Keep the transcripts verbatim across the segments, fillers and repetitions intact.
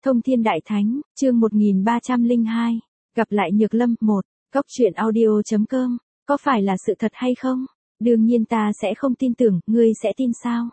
Thông Thiên Đại Thánh, chương một nghìn ba trăm lẻ hai, gặp lại Nhược Lâm, một, Cốc truyện audio.com, có phải là sự thật hay không? Đương nhiên ta sẽ không tin tưởng, ngươi sẽ tin sao?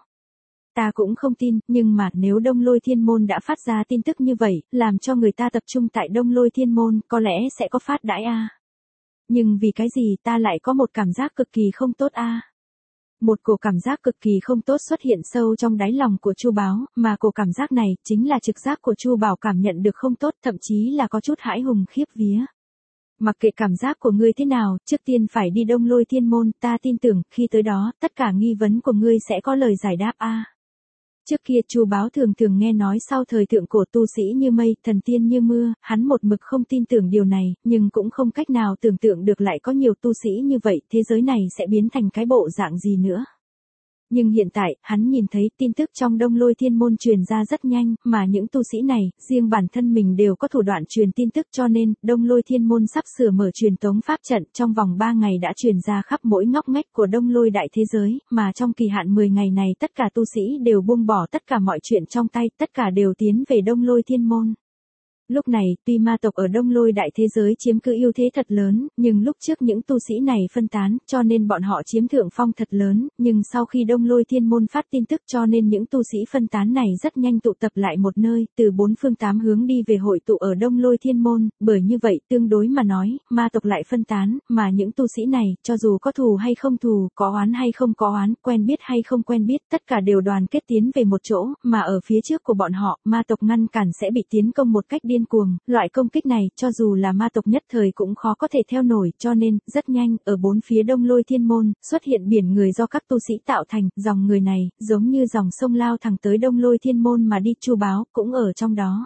Ta cũng không tin, nhưng mà nếu Đông Lôi Thiên Môn đã phát ra tin tức như vậy, làm cho người ta tập trung tại Đông Lôi Thiên Môn, có lẽ sẽ có phát đãi a. Nhưng vì cái gì ta lại có một cảm giác cực kỳ không tốt a? Một cổ cảm giác cực kỳ không tốt xuất hiện sâu trong đáy lòng của Chu Báo, mà cổ cảm giác này chính là trực giác của Chu Bảo cảm nhận được không tốt, thậm chí là có chút hãi hùng khiếp vía. Mặc kệ cảm giác của ngươi thế nào, trước tiên phải đi Đông Lôi Thiên Môn, ta tin tưởng, khi tới đó, tất cả nghi vấn của ngươi sẽ có lời giải đáp a. Trước kia Chu Báo thường thường nghe nói sau thời thượng cổ tu sĩ như mây, thần tiên như mưa, hắn một mực không tin tưởng điều này, nhưng cũng không cách nào tưởng tượng được lại có nhiều tu sĩ như vậy, thế giới này sẽ biến thành cái bộ dạng gì nữa. Nhưng hiện tại, hắn nhìn thấy tin tức trong Đông Lôi Thiên Môn truyền ra rất nhanh, mà những tu sĩ này, riêng bản thân mình đều có thủ đoạn truyền tin tức cho nên, Đông Lôi Thiên Môn sắp sửa mở truyền tống pháp trận, trong vòng ba ngày đã truyền ra khắp mỗi ngóc ngách của Đông Lôi đại thế giới, mà trong kỳ hạn mười ngày này tất cả tu sĩ đều buông bỏ tất cả mọi chuyện trong tay, tất cả đều tiến về Đông Lôi Thiên Môn. Lúc này, tuy ma tộc ở Đông Lôi đại thế giới chiếm cứ ưu thế thật lớn, nhưng lúc trước những tu sĩ này phân tán, cho nên bọn họ chiếm thượng phong thật lớn, nhưng sau khi Đông Lôi Thiên Môn phát tin tức cho nên những tu sĩ phân tán này rất nhanh tụ tập lại một nơi, từ bốn phương tám hướng đi về hội tụ ở Đông Lôi Thiên Môn, bởi như vậy tương đối mà nói, ma tộc lại phân tán, mà những tu sĩ này, cho dù có thù hay không thù, có oán hay không có oán, quen biết hay không quen biết, tất cả đều đoàn kết tiến về một chỗ, mà ở phía trước của bọn họ, ma tộc ngăn cản sẽ bị tiến công một cách điên cuồng, loại công kích này, cho dù là ma tộc nhất thời cũng khó có thể theo nổi, cho nên, rất nhanh, ở bốn phía Đông Lôi Thiên Môn, xuất hiện biển người do các tu sĩ tạo thành, dòng người này, giống như dòng sông lao thẳng tới Đông Lôi Thiên Môn mà đi. Chu Báo, cũng ở trong đó.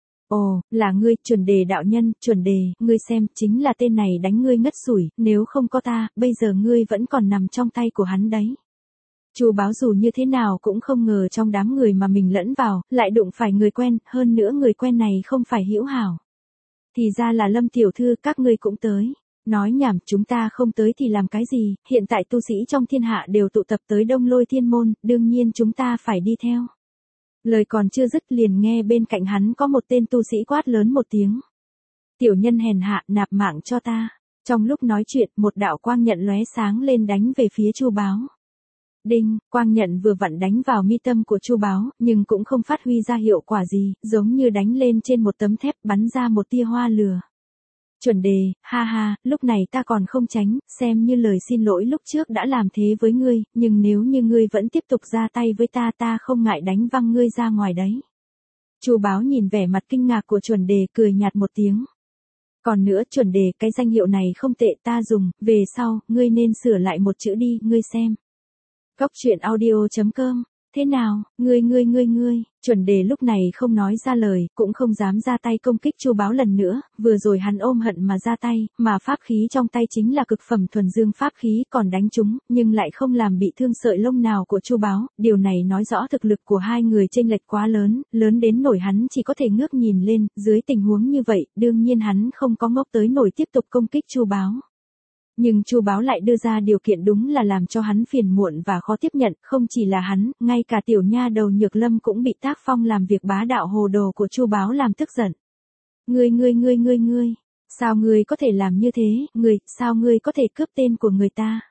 Ồ, là ngươi, Chuẩn Đề đạo nhân, Chuẩn Đề, ngươi xem, chính là tên này đánh ngươi ngất xủi, nếu không có ta, bây giờ ngươi vẫn còn nằm trong tay của hắn đấy. Chu Báo dù như thế nào cũng không ngờ trong đám người mà mình lẫn vào, lại đụng phải người quen, hơn nữa người quen này không phải hữu hảo. Thì ra là Lâm tiểu thư, các ngươi cũng tới. Nói nhảm, chúng ta không tới thì làm cái gì, hiện tại tu sĩ trong thiên hạ đều tụ tập tới Đông Lôi Thiên Môn, đương nhiên chúng ta phải đi theo. Lời còn chưa dứt liền nghe bên cạnh hắn có một tên tu sĩ quát lớn một tiếng. Tiểu nhân hèn hạ, nạp mạng cho ta. Trong lúc nói chuyện, một đạo quang nhận lóe sáng lên đánh về phía Chu Báo. Đinh, quang nhận vừa vặn đánh vào mi tâm của Chu Báo, nhưng cũng không phát huy ra hiệu quả gì, giống như đánh lên trên một tấm thép bắn ra một tia hoa lửa. Chuẩn Đề, ha ha, lúc này ta còn không tránh, xem như lời xin lỗi lúc trước đã làm thế với ngươi, nhưng nếu như ngươi vẫn tiếp tục ra tay với ta ta không ngại đánh văng ngươi ra ngoài đấy. Chu Báo nhìn vẻ mặt kinh ngạc của Chuẩn Đề cười nhạt một tiếng. Còn nữa Chuẩn Đề, cái danh hiệu này không tệ ta dùng, về sau, ngươi nên sửa lại một chữ đi, ngươi xem. Cốc truyện audio.com, thế nào, ngươi ngươi ngươi ngươi, Chuẩn Đề lúc này không nói ra lời, cũng không dám ra tay công kích Chu Báo lần nữa, vừa rồi hắn ôm hận mà ra tay, mà pháp khí trong tay chính là cực phẩm thuần dương pháp khí, còn đánh chúng, nhưng lại không làm bị thương sợi lông nào của Chu Báo, điều này nói rõ thực lực của hai người chênh lệch quá lớn, lớn đến nổi hắn chỉ có thể ngước nhìn lên, dưới tình huống như vậy, đương nhiên hắn không có ngốc tới nổi tiếp tục công kích Chu Báo. Nhưng Chu Báo lại đưa ra điều kiện đúng là làm cho hắn phiền muộn và khó tiếp nhận, không chỉ là hắn, ngay cả tiểu nha đầu Nhược Lâm cũng bị tác phong làm việc bá đạo hồ đồ của Chu Báo làm tức giận. Ngươi ngươi ngươi ngươi ngươi, sao ngươi có thể làm như thế, ngươi, sao ngươi có thể cướp tên của người ta?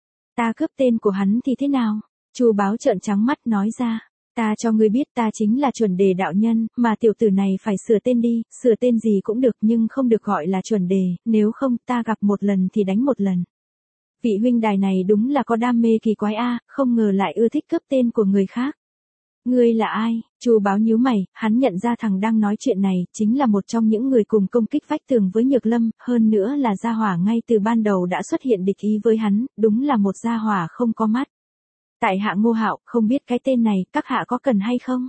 Ta cướp tên của hắn thì thế nào? Chu Báo trợn trắng mắt nói ra. Ta cho ngươi biết ta chính là Chuẩn Đề đạo nhân, mà tiểu tử này phải sửa tên đi, sửa tên gì cũng được nhưng không được gọi là Chuẩn Đề, nếu không ta gặp một lần thì đánh một lần. Vị huynh đài này đúng là có đam mê kỳ quái a, không ngờ lại ưa thích cướp tên của người khác. Ngươi là ai? Chu Báo nhíu mày, hắn nhận ra thằng đang nói chuyện này, chính là một trong những người cùng công kích vách tường với Nhược Lâm, hơn nữa là gia hỏa ngay từ ban đầu đã xuất hiện địch ý với hắn, đúng là một gia hỏa không có mắt. Tại hạ Ngô Hạo, không biết cái tên này, các hạ có cần hay không?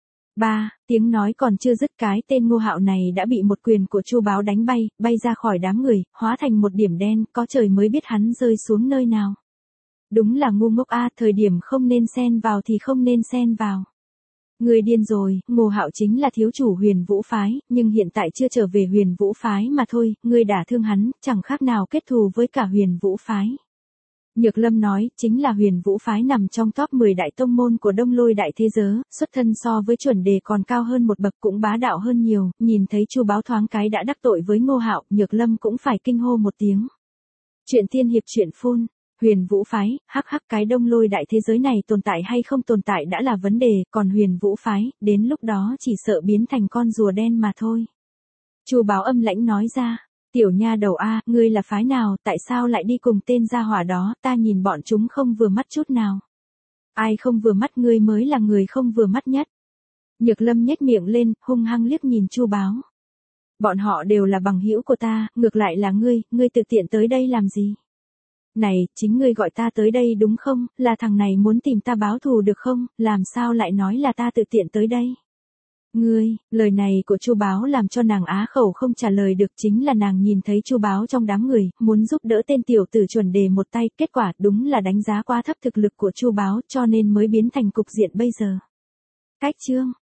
Ba, tiếng nói còn chưa dứt cái tên Ngô Hạo này đã bị một quyền của Chu Báo đánh bay, bay ra khỏi đám người, hóa thành một điểm đen, có trời mới biết hắn rơi xuống nơi nào. Đúng là ngu ngốc a, thời điểm không nên xen vào thì không nên xen vào. Người điên rồi, Ngô Hạo chính là thiếu chủ Huyền Vũ phái, nhưng hiện tại chưa trở về Huyền Vũ phái mà thôi, ngươi đả thương hắn, chẳng khác nào kết thù với cả Huyền Vũ phái. Nhược Lâm nói, chính là Huyền Vũ phái nằm trong top mười đại tông môn của Đông Lôi đại thế giới, xuất thân so với chuẩn đề còn cao hơn một bậc, cũng bá đạo hơn nhiều, nhìn thấy Chu Báo thoáng cái đã đắc tội với Ngô Hạo, Nhược Lâm cũng phải kinh hô một tiếng. Chuyện tiên hiệp chuyện phun, Huyền Vũ phái, hắc hắc, cái Đông Lôi đại thế giới này tồn tại hay không tồn tại đã là vấn đề, còn Huyền Vũ phái, đến lúc đó chỉ sợ biến thành con rùa đen mà thôi. Chu Báo âm lãnh nói ra. Tiểu nha đầu a, ngươi là phái nào, tại sao lại đi cùng tên gia hỏa đó, ta nhìn bọn chúng không vừa mắt chút nào. Ai không vừa mắt, ngươi mới là người không vừa mắt nhất. Nhược Lâm nhếch miệng lên, hung hăng liếc nhìn Chu Báo. Bọn họ đều là bằng hữu của ta, ngược lại là ngươi, ngươi tự tiện tới đây làm gì? Này, chính ngươi gọi ta tới đây đúng không, là thằng này muốn tìm ta báo thù được không, làm sao lại nói là ta tự tiện tới đây? Ngươi, lời này của Chu Báo làm cho nàng á khẩu không trả lời được, chính là nàng nhìn thấy Chu Báo trong đám người, muốn giúp đỡ tên tiểu tử chuẩn đề một tay, kết quả đúng là đánh giá quá thấp thực lực của Chu Báo cho nên mới biến thành cục diện bây giờ. Cách chương